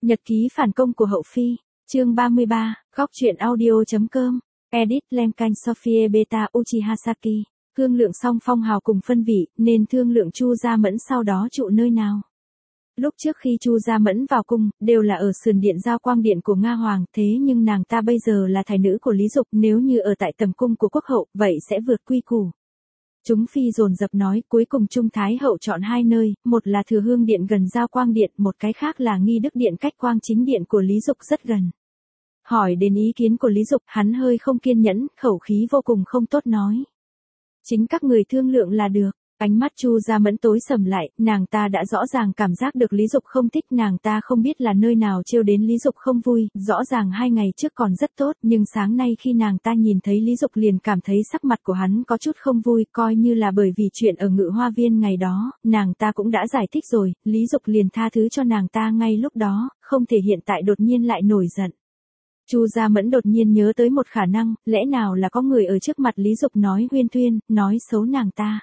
Nhật ký phản công của hậu phi, chương 33, góc truyện audio.com, edit Lenkan Sophie Beta Uchiha Saki, thương lượng xong phong hào cùng phân vị, nên thương lượng Chu Gia Mẫn sau đó trụ nơi nào. Lúc trước khi Chu Gia Mẫn vào cung, đều là ở sườn điện Giao Quang Điện của Nga Hoàng, thế nhưng nàng ta bây giờ là thái nữ của Lý Dục, nếu như ở tại tầm cung của quốc hậu, vậy sẽ vượt quy củ. Chúng phi dồn dập nói, cuối cùng Trung Thái hậu chọn hai nơi, một là Thừa Hương Điện gần Giao Quang Điện, một cái khác là Nghi Đức Điện cách Quang Chính Điện của Lý Dục rất gần. Hỏi đến ý kiến của Lý Dục, hắn hơi không kiên nhẫn, khẩu khí vô cùng không tốt nói. Chính các người thương lượng là được. Ánh mắt Chu Gia Mẫn tối sầm lại, nàng ta đã rõ ràng cảm giác được Lý Dục không thích, nàng ta không biết là nơi nào trêu đến Lý Dục không vui, rõ ràng 2 ngày trước còn rất tốt, nhưng sáng nay khi nàng ta nhìn thấy Lý Dục liền cảm thấy sắc mặt của hắn có chút không vui, coi như là bởi vì chuyện ở Ngự Hoa Viên ngày đó, nàng ta cũng đã giải thích rồi, Lý Dục liền tha thứ cho nàng ta ngay lúc đó, không thể hiện tại đột nhiên lại nổi giận. Chu Gia Mẫn đột nhiên nhớ tới một khả năng, lẽ nào là có người ở trước mặt Lý Dục nói huyên thuyên, nói xấu nàng ta.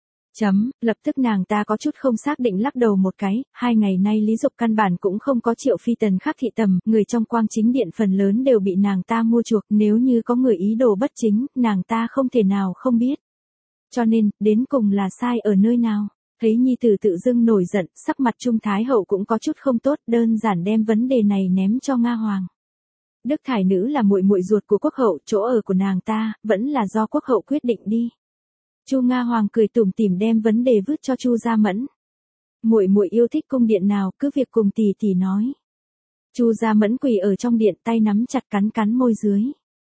Lập tức nàng ta có chút không xác định lắc đầu một cái, 2 ngày nay Lý Dục căn bản cũng không có triệu phi tần khác thị tầm, người trong Quang Chính Điện phần lớn đều bị nàng ta mua chuộc, nếu như có người ý đồ bất chính, nàng ta không thể nào không biết. Cho nên, đến cùng là sai ở nơi nào? Thấy nhi tử tự dưng nổi giận, sắc mặt Trung Thái hậu cũng có chút không tốt, đơn giản đem vấn đề này ném cho Nga Hoàng. Đức Thải Nữ là muội muội ruột của quốc hậu, chỗ ở của nàng ta, vẫn là do quốc hậu quyết định đi. Chu Nga Hoàng cười tủm tỉm đem vấn đề vứt cho Chu Gia Mẫn. Muội muội yêu thích cung điện nào, cứ việc cùng tỷ tỷ nói. Chu Gia Mẫn quỳ ở trong điện, tay nắm chặt cắn cắn môi dưới.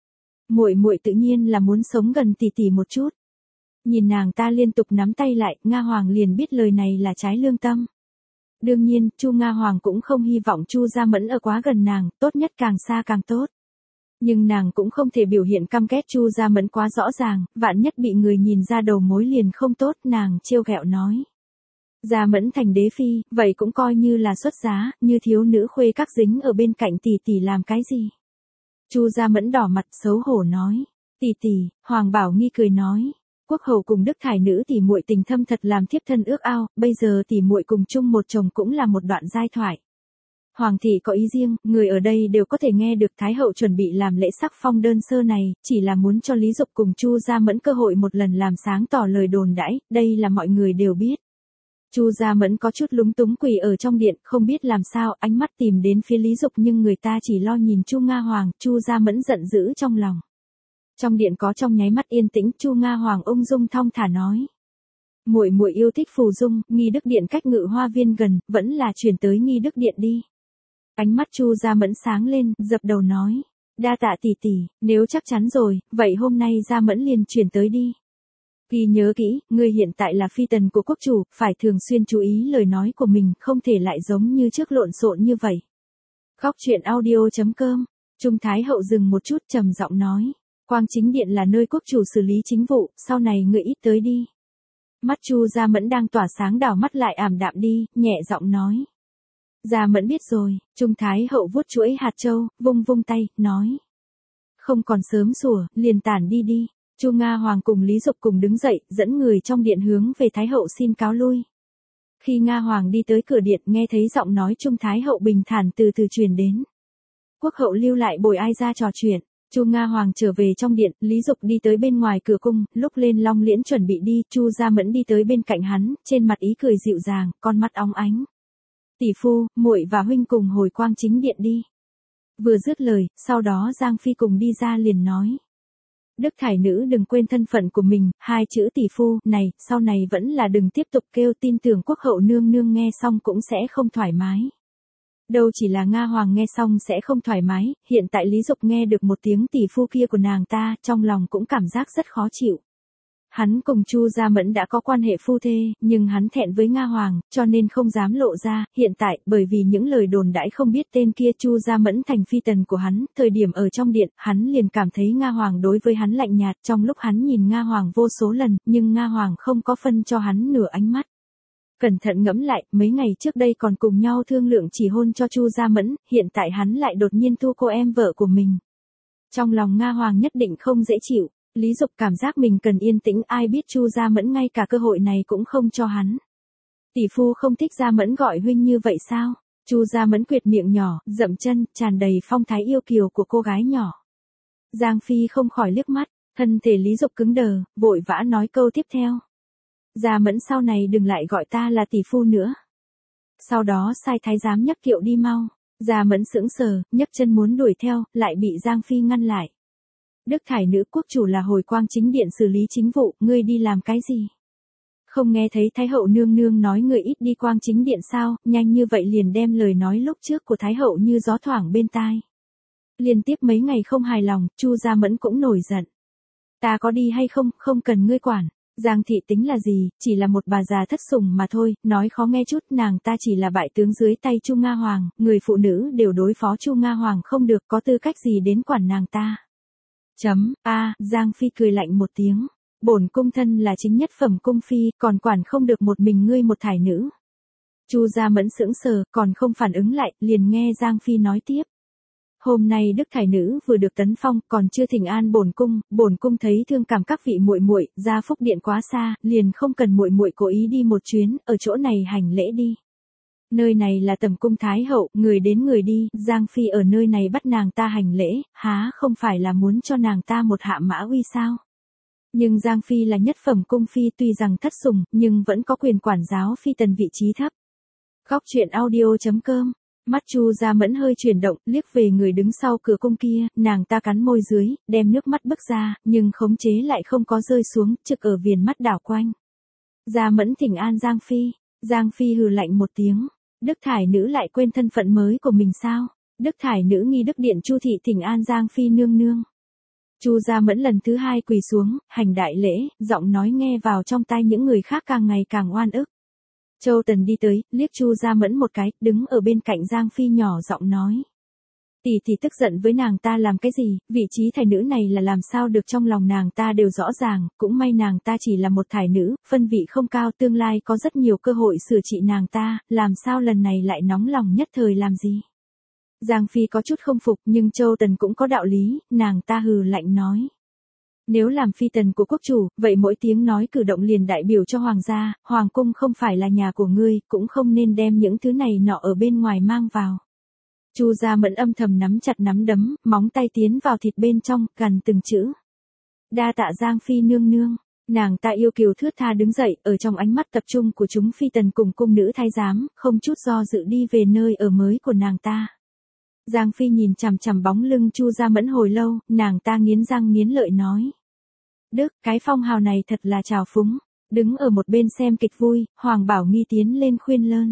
Muội muội tự nhiên là muốn sống gần tỷ tỷ một chút. Nhìn nàng ta liên tục nắm tay lại, Nga Hoàng liền biết lời này là trái lương tâm. Đương nhiên, Chu Nga Hoàng cũng không hy vọng Chu Gia Mẫn ở quá gần nàng, tốt nhất càng xa càng tốt. Nhưng nàng cũng không thể biểu hiện căm ghét Chu Gia Mẫn quá rõ ràng, vạn nhất bị người nhìn ra đầu mối liền không tốt, nàng trêu ghẹo nói. Gia Mẫn thành đế phi, vậy cũng coi như là xuất giá, như thiếu nữ khuê các dính ở bên cạnh tỷ tỷ làm cái gì. Chu Gia Mẫn đỏ mặt xấu hổ nói. Tỷ tỷ, Hoàng Bảo Nghi cười nói. Quốc hậu cùng Đức Thải Nữ tỷ muội tình thâm thật làm thiếp thân ước ao, bây giờ tỷ muội cùng chung một chồng cũng là một đoạn giai thoại. Hoàng thị có ý riêng, người ở đây đều có thể nghe được Thái hậu chuẩn bị làm lễ sắc phong đơn sơ này, chỉ là muốn cho Lý Dục cùng Chu Gia Mẫn cơ hội một lần làm sáng tỏ lời đồn đãi, đây là mọi người đều biết. Chu Gia Mẫn có chút lúng túng quỳ ở trong điện, không biết làm sao, ánh mắt tìm đến phía Lý Dục nhưng người ta chỉ lo nhìn Chu Nga Hoàng, Chu Gia Mẫn giận dữ trong lòng. Trong điện có trong nháy mắt yên tĩnh, Chu Nga Hoàng ung dung thong thả nói. Muội muội yêu thích phù dung, Nghi Đức Điện cách Ngự Hoa Viên gần, vẫn là chuyển tới Nghi Đức Điện đi. Ánh mắt Chu Gia Mẫn sáng lên, dập đầu nói. Đa tạ tỷ tỷ, nếu chắc chắn rồi, vậy hôm nay Gia Mẫn liền chuyển tới đi. Ghi nhớ kỹ, ngươi hiện tại là phi tần của quốc chủ, phải thường xuyên chú ý lời nói của mình, không thể lại giống như trước lộn xộn như vậy. Góc truyện audio.com, Trung Thái hậu dừng một chút trầm giọng nói. Quang Chính Điện là nơi quốc chủ xử lý chính vụ, sau này ngươi ít tới đi. Mắt Chu Gia Mẫn đang tỏa sáng đảo mắt lại ảm đạm đi, nhẹ giọng nói. Gia Mẫn biết rồi, Trung Thái hậu vuốt chuỗi hạt châu, vung vung tay, nói. Không còn sớm sủa, liền tản đi đi. Chu Nga Hoàng cùng Lý Dục cùng đứng dậy, dẫn người trong điện hướng về Thái hậu xin cáo lui. Khi Nga Hoàng đi tới cửa điện nghe thấy giọng nói Trung Thái hậu bình thản từ từ truyền đến. Quốc hậu lưu lại bồi ai ra trò chuyện. Chu Nga Hoàng trở về trong điện, Lý Dục đi tới bên ngoài cửa cung, lúc lên long liễn chuẩn bị đi, Chu Gia Mẫn đi tới bên cạnh hắn, trên mặt ý cười dịu dàng, con mắt óng ánh. Tỷ phu, muội và huynh cùng hồi Quang Chính Điện đi. Vừa dứt lời, sau đó Giang Phi cùng đi ra liền nói. Đức Thải Nữ đừng quên thân phận của mình, 2 chữ tỷ phu, này, sau này vẫn là đừng tiếp tục kêu, tin tưởng quốc hậu nương nương nghe xong cũng sẽ không thoải mái. Đâu chỉ là Nga Hoàng nghe xong sẽ không thoải mái, hiện tại Lý Dục nghe được một tiếng tỷ phu kia của nàng ta, trong lòng cũng cảm giác rất khó chịu. Hắn cùng Chu Gia Mẫn đã có quan hệ phu thê, nhưng hắn thẹn với Nga Hoàng, cho nên không dám lộ ra, hiện tại, bởi vì những lời đồn đãi không biết tên kia Chu Gia Mẫn thành phi tần của hắn, thời điểm ở trong điện, hắn liền cảm thấy Nga Hoàng đối với hắn lạnh nhạt, trong lúc hắn nhìn Nga Hoàng vô số lần, nhưng Nga Hoàng không có phân cho hắn nửa ánh mắt. Cẩn thận ngẫm lại, mấy ngày trước đây còn cùng nhau thương lượng chỉ hôn cho Chu Gia Mẫn, hiện tại hắn lại đột nhiên thu cô em vợ của mình. Trong lòng Nga Hoàng nhất định không dễ chịu. Lý Dục cảm giác mình cần yên tĩnh, ai biết Chu Gia Mẫn ngay cả cơ hội này cũng không cho hắn. Tỷ phu không thích Gia Mẫn gọi huynh như vậy sao? Chu Gia Mẫn quyệt miệng nhỏ, dậm chân, tràn đầy phong thái yêu kiều của cô gái nhỏ. Giang Phi không khỏi liếc mắt, thân thể Lý Dục cứng đờ, vội vã nói câu tiếp theo. Gia Mẫn sau này đừng lại gọi ta là tỷ phu nữa. Sau đó sai thái giám nhấc kiệu đi mau. Gia Mẫn sững sờ, nhấc chân muốn đuổi theo, lại bị Giang Phi ngăn lại. Đức thải nữ quốc chủ là hồi quang chính điện xử lý chính vụ, ngươi đi làm cái gì? Không nghe thấy Thái hậu nương nương nói người ít đi quang chính điện sao, nhanh như vậy liền đem lời nói lúc trước của Thái hậu như gió thoảng bên tai. Liên tiếp mấy ngày không hài lòng, Chu Gia Mẫn cũng nổi giận. Ta có đi hay không, không cần ngươi quản. Giang thị tính là gì, chỉ là một bà già thất sủng mà thôi, nói khó nghe chút, nàng ta chỉ là bại tướng dưới tay Chu Nga Hoàng, người phụ nữ đều đối phó Chu Nga Hoàng không được, có tư cách gì đến quản nàng ta. Giang Phi cười lạnh một tiếng. Bổn cung thân là chính nhất phẩm cung phi, còn quản không được một mình ngươi một thải nữ. Chu Gia Mẫn sững sờ, còn không phản ứng lại, liền nghe Giang Phi nói tiếp. Hôm nay đức thải nữ vừa được tấn phong, còn chưa thỉnh an bổn cung thấy thương cảm các vị muội muội, ra phúc điện quá xa, liền không cần muội muội cố ý đi một chuyến, ở chỗ này hành lễ đi. Nơi này là tầm cung thái hậu, người đến người đi, Giang Phi ở nơi này bắt nàng ta hành lễ, há không phải là muốn cho nàng ta một hạ mã uy sao? Nhưng Giang Phi là nhất phẩm cung phi, tuy rằng thất sủng, nhưng vẫn có quyền quản giáo phi tần vị trí thấp. Góc truyện audio.com. Mắt Chu Gia Mẫn hơi chuyển động, liếc về người đứng sau cửa cung kia, nàng ta cắn môi dưới, đem nước mắt bứt ra, nhưng khống chế lại không có rơi xuống, trực ở viền mắt đảo quanh. Gia Mẫn thỉnh an Giang Phi. Giang Phi hừ lạnh một tiếng. Đức thải nữ lại quên thân phận mới của mình sao? Đức thải nữ nghi đức điện Chu thị thỉnh an Giang Phi nương nương. Chu Gia Mẫn lần thứ hai quỳ xuống, hành đại lễ, giọng nói nghe vào trong tai những người khác càng ngày càng oan ức. Châu Tần đi tới, liếc Chu Gia Mẫn một cái, đứng ở bên cạnh Giang Phi nhỏ giọng nói. Tỷ tức giận với nàng ta làm cái gì, vị trí thải nữ này là làm sao được, trong lòng nàng ta đều rõ ràng, cũng may nàng ta chỉ là một thải nữ, phân vị không cao, tương lai có rất nhiều cơ hội sửa trị nàng ta, làm sao lần này lại nóng lòng nhất thời làm gì. Giang Phi có chút không phục, nhưng Châu Tần cũng có đạo lý, nàng ta hừ lạnh nói. Nếu làm phi tần của quốc chủ, vậy mỗi tiếng nói cử động liền đại biểu cho hoàng gia, hoàng cung không phải là nhà của ngươi, cũng không nên đem những thứ này nọ ở bên ngoài mang vào. Chu Gia Mẫn âm thầm nắm chặt nắm đấm, móng tay tiến vào thịt bên trong, gằn từng chữ. Đa tạ Giang Phi nương nương. Nàng ta yêu kiều thướt tha đứng dậy, ở trong ánh mắt tập trung của chúng phi tần cùng cung nữ thái giám, không chút do dự đi về nơi ở mới của nàng ta. Giang Phi nhìn chằm chằm bóng lưng Chu Gia Mẫn hồi lâu, nàng ta nghiến răng nghiến lợi nói. Đức, cái phong hào này thật là trào phúng. Đứng ở một bên xem kịch vui, Hoàng Bảo Nghi tiến lên khuyên lơn.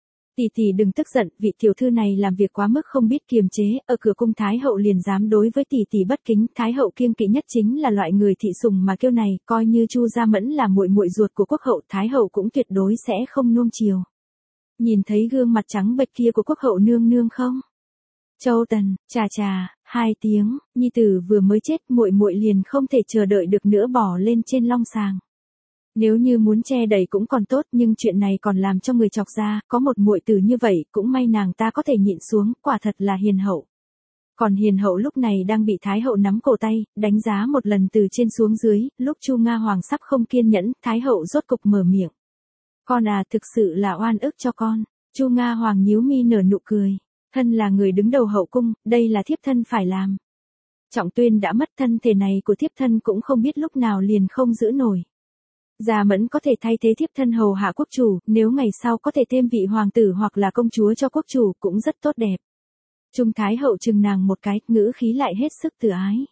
Tỷ đừng tức giận, vị tiểu thư này làm việc quá mức không biết kiềm chế, ở cửa cung Thái hậu liền dám đối với tỷ bất kính, Thái hậu kiêng kỵ nhất chính là loại người thị sùng mà kêu này, coi như Chu Gia Mẫn là muội muội ruột của quốc hậu, Thái hậu cũng tuyệt đối sẽ không nuông chiều. Nhìn thấy gương mặt trắng bệch kia của quốc hậu nương nương không? Châu Tần, chà, 2 tiếng, nhi tử vừa mới chết, muội liền không thể chờ đợi được nữa bỏ lên trên long sàng. Nếu như muốn che đậy cũng còn tốt, nhưng chuyện này còn làm cho người chọc ra, có một muội tử như vậy, cũng may nàng ta có thể nhịn xuống, quả thật là hiền hậu. Còn hiền hậu lúc này đang bị Thái hậu nắm cổ tay, đánh giá một lần từ trên xuống dưới, lúc Chu Nga Hoàng sắp không kiên nhẫn, Thái hậu rốt cục mở miệng. Con à, thực sự là oan ức cho con. Chu Nga Hoàng nhíu mi nở nụ cười. Thân là người đứng đầu hậu cung, đây là thiếp thân phải làm. Trọng Tuyên đã mất, thân thể này của thiếp thân cũng không biết lúc nào liền không giữ nổi. Gia Mẫn có thể thay thế thiếp thân hầu hạ quốc chủ, nếu ngày sau có thể thêm vị hoàng tử hoặc là công chúa cho quốc chủ cũng rất tốt đẹp. Trung Thái hậu chừng nàng một cái, ngữ khí lại hết sức từ ái.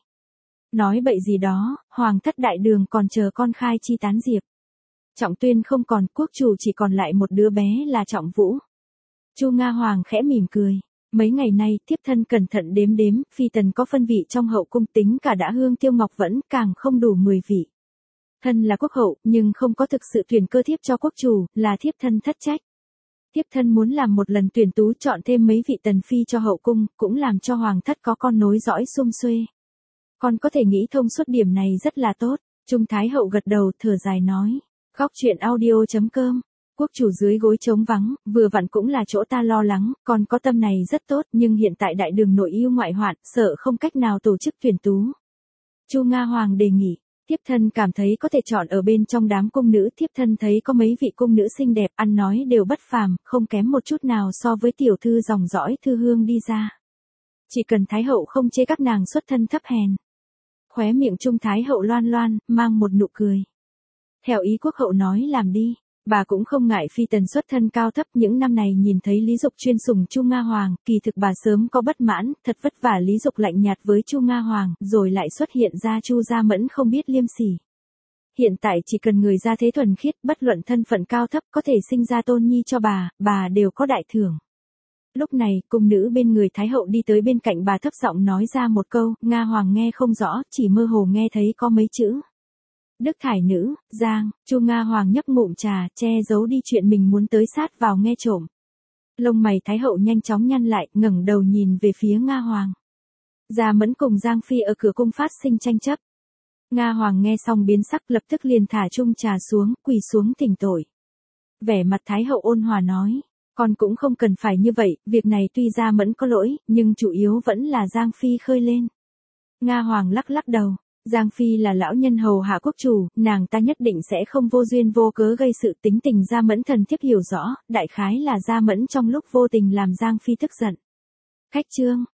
Nói bậy gì đó, hoàng thất đại đường còn chờ con khai chi tán diệp. Trọng Tuyên không còn, quốc chủ chỉ còn lại một đứa bé là Trọng Vũ. Chu Nga Hoàng khẽ mỉm cười. Mấy ngày nay, thiếp thân cẩn thận đếm, phi tần có phân vị trong hậu cung, tính cả đã Hương Tiêu Ngọc vẫn càng không đủ 10 vị. Thân là quốc hậu, nhưng không có thực sự tuyển cơ thiếp cho quốc chủ, là thiếp thân thất trách. Thiếp thân muốn làm một lần tuyển tú, chọn thêm mấy vị tần phi cho hậu cung, cũng làm cho hoàng thất có con nối dõi sum xuê. Con có thể nghĩ thông suốt điểm này rất là tốt. Trung Thái hậu gật đầu, thở dài nói. Góc truyện audio.com. Quốc chủ dưới gối trống vắng, vừa vặn cũng là chỗ ta lo lắng, còn có tâm này rất tốt, nhưng hiện tại đại đường nội yêu ngoại hoạn, sợ không cách nào tổ chức tuyển tú. Chu Nga Hoàng đề nghị, Thiếp thân cảm thấy có thể chọn ở bên trong đám cung nữ, thiếp thân thấy có mấy vị cung nữ xinh đẹp, ăn nói đều bất phàm, không kém một chút nào so với tiểu thư dòng dõi Thư Hương đi ra. Chỉ cần Thái hậu không chê các nàng xuất thân thấp hèn. Khóe miệng Trung Thái hậu loan loan, mang một nụ cười. Theo ý quốc hậu nói làm đi, bà cũng không ngại phi tần xuất thân cao thấp. Những năm này nhìn thấy Lý Dục chuyên sủng Chu Nga Hoàng, kỳ thực bà sớm có bất mãn, thật vất vả Lý Dục lạnh nhạt với Chu Nga Hoàng, rồi lại xuất hiện ra Chu Gia Mẫn không biết liêm sỉ. Hiện tại chỉ cần người gia thế thuần khiết, bất luận thân phận cao thấp, có thể sinh ra tôn nhi cho bà đều có đại thưởng. Lúc này, cung nữ bên người Thái hậu đi tới bên cạnh bà thấp giọng nói ra một câu, Nga Hoàng nghe không rõ, chỉ mơ hồ nghe thấy có mấy chữ. Đức thải nữ, Giang. Chu Nga Hoàng nhấp ngụm trà, che giấu đi chuyện mình muốn tới sát vào nghe trộm. Lông mày Thái hậu nhanh chóng nhăn lại, ngẩng đầu nhìn về phía Nga Hoàng. Gia Mẫn cùng Giang Phi ở cửa cung phát sinh tranh chấp. Nga Hoàng nghe xong biến sắc, lập tức liền thả chung trà xuống, quỳ xuống thỉnh tội. Vẻ mặt Thái hậu ôn hòa nói, con cũng không cần phải như vậy, việc này tuy Gia Mẫn có lỗi, nhưng chủ yếu vẫn là Giang Phi khơi lên. Nga Hoàng lắc lắc đầu. Giang Phi là lão nhân hầu hạ quốc chủ, nàng ta nhất định sẽ không vô duyên vô cớ gây sự. Tính tình Gia Mẫn thần thiếp hiểu rõ, đại khái là Gia Mẫn trong lúc vô tình làm Giang Phi tức giận. Khách trương,